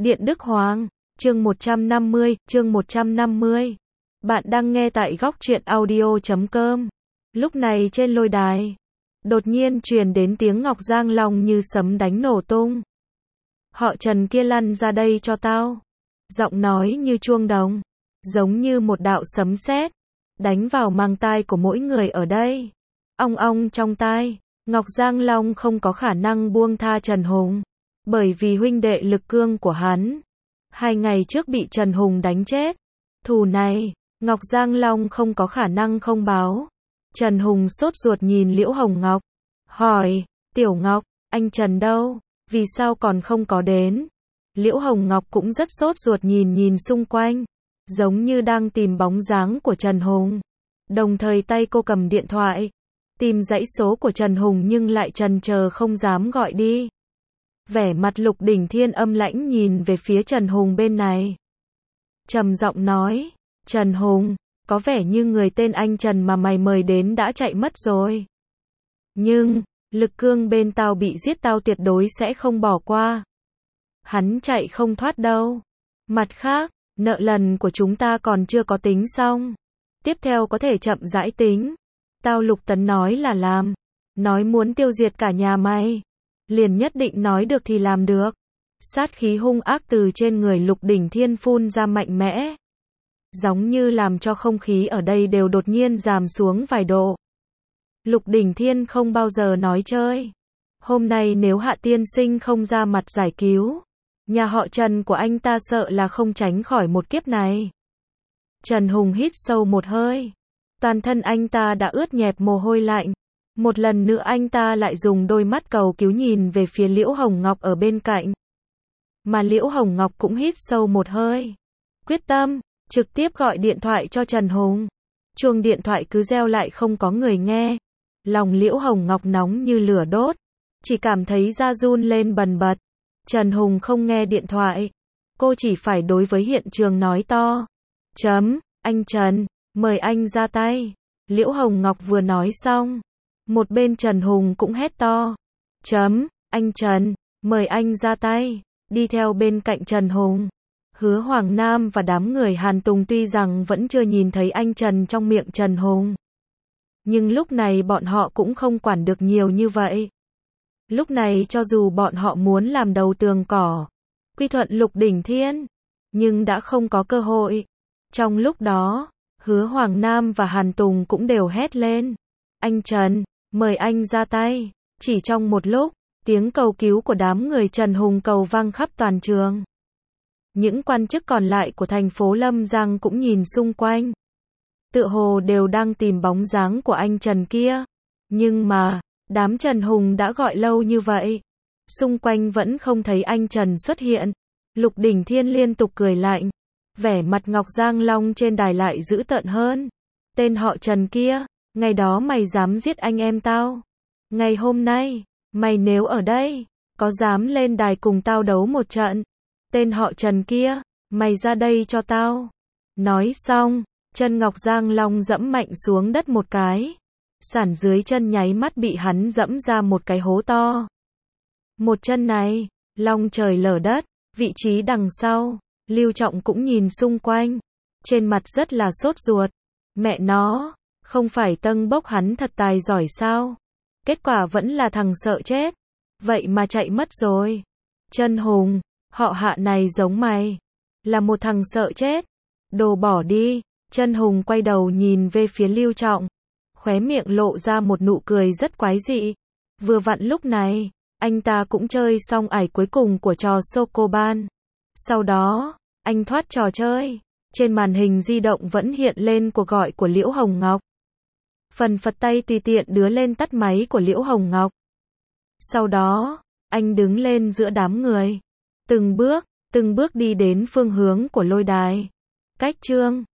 Điện Đức Hoàng, chương 150. Bạn đang nghe tại góc truyện audio.com. Lúc này trên lôi đài, đột nhiên truyền đến tiếng Ngọc Giang Long như sấm đánh nổ tung. Họ Trần kia lăn ra đây cho tao. Giọng nói như chuông đồng, giống như một đạo sấm sét, đánh vào mang tai của mỗi người ở đây. Ong ong trong tai, Ngọc Giang Long không có khả năng buông tha Trần Hùng. Bởi vì huynh đệ Lực Cương của hắn 2 ngày trước bị Trần Hùng đánh chết. Thù này, Ngọc Giang Long không có khả năng không báo. Trần Hùng sốt ruột nhìn Liễu Hồng Ngọc, hỏi, Tiểu Ngọc, anh Trần đâu, vì sao còn không có đến? Liễu Hồng Ngọc cũng rất sốt ruột nhìn xung quanh, giống như đang tìm bóng dáng của Trần Hùng. Đồng thời tay cô cầm điện thoại, tìm dãy số của Trần Hùng nhưng lại chần chờ không dám gọi đi. Vẻ mặt Lục Đỉnh Thiên âm lãnh nhìn về phía Trần Hùng bên này. Trầm giọng nói, Trần Hùng, có vẻ như người tên anh Trần mà mày mời đến đã chạy mất rồi. Nhưng, Lực Cương bên tao bị giết, tao tuyệt đối sẽ không bỏ qua. Hắn chạy không thoát đâu. Mặt khác, nợ lần của chúng ta còn chưa có tính xong. Tiếp theo có thể chậm rãi tính. Tao Lục Tấn nói là làm. Nói muốn tiêu diệt cả nhà mày. Liền nhất định nói được thì làm được. Sát khí hung ác từ trên người Lục Đỉnh Thiên phun ra mạnh mẽ, giống như làm cho không khí ở đây đều đột nhiên giảm xuống vài độ. Lục Đỉnh Thiên không bao giờ nói chơi. Hôm nay nếu Hạ tiên sinh không ra mặt giải cứu, nhà họ Trần của anh ta sợ là không tránh khỏi một kiếp này. Trần Hùng hít sâu một hơi. Toàn thân anh ta đã ướt nhẹp mồ hôi lạnh. Một lần nữa anh ta lại dùng đôi mắt cầu cứu nhìn về phía Liễu Hồng Ngọc ở bên cạnh. Mà Liễu Hồng Ngọc cũng hít sâu một hơi. Quyết tâm, trực tiếp gọi điện thoại cho Trần Hùng. Chuông điện thoại cứ reo lại không có người nghe. Lòng Liễu Hồng Ngọc nóng như lửa đốt. Chỉ cảm thấy da run lên bần bật. Trần Hùng không nghe điện thoại. Cô chỉ phải đối với hiện trường nói to. Anh Trần, mời anh ra tay. Liễu Hồng Ngọc vừa nói xong. Một bên Trần Hùng cũng hét to. Anh Trần, mời anh ra tay. Đi theo bên cạnh Trần Hùng, Hứa Hoàng Nam và đám người Hàn Tùng tuy rằng vẫn chưa nhìn thấy anh Trần trong miệng Trần Hùng. Nhưng lúc này bọn họ cũng không quản được nhiều như vậy. Lúc này cho dù bọn họ muốn làm đầu tường cỏ, quy thuận Lục Đỉnh Thiên, nhưng đã không có cơ hội. Trong lúc đó, Hứa Hoàng Nam và Hàn Tùng cũng đều hét lên. Anh Trần, mời anh ra tay. Chỉ trong một lúc, tiếng cầu cứu của đám người Trần Hùng cầu vang khắp toàn trường. Những quan chức còn lại của thành phố Lâm Giang cũng nhìn xung quanh. Tựa hồ đều đang tìm bóng dáng của anh Trần kia. Nhưng mà, đám Trần Hùng đã gọi lâu như vậy. Xung quanh vẫn không thấy anh Trần xuất hiện. Lục Đỉnh Thiên liên tục cười lạnh. Vẻ mặt Ngọc Giang Long trên đài lại dữ tợn hơn. Tên họ Trần kia, ngày đó mày dám giết anh em tao. Ngày hôm nay, mày nếu ở đây, có dám lên đài cùng tao đấu một trận? Tên họ Trần kia, mày ra đây cho tao. Nói xong, chân Ngọc Giang Long dẫm mạnh xuống đất một cái. Sàn dưới chân nháy mắt bị hắn dẫm ra một cái hố to. Một chân này, long trời lở đất, vị trí đằng sau, Lưu Trọng cũng nhìn xung quanh. Trên mặt rất là sốt ruột. Mẹ nó, không phải tâng bốc hắn thật tài giỏi sao? Kết quả vẫn là thằng sợ chết. Vậy mà chạy mất rồi. Trần Hùng, họ Hạ này giống mày. Là một thằng sợ chết. Đồ bỏ đi. Trần Hùng quay đầu nhìn về phía Lưu Trọng. Khóe miệng lộ ra một nụ cười rất quái dị. Vừa vặn lúc này, anh ta cũng chơi xong ải cuối cùng của trò Sokoban. Sau đó, anh thoát trò chơi. Trên màn hình di động vẫn hiện lên cuộc gọi của Liễu Hồng Ngọc. Phần phật tay tùy tiện đưa lên tắt máy của Liễu Hồng Ngọc. Sau đó, anh đứng lên giữa đám người. Từng bước đi đến phương hướng của lôi đài. Cách chương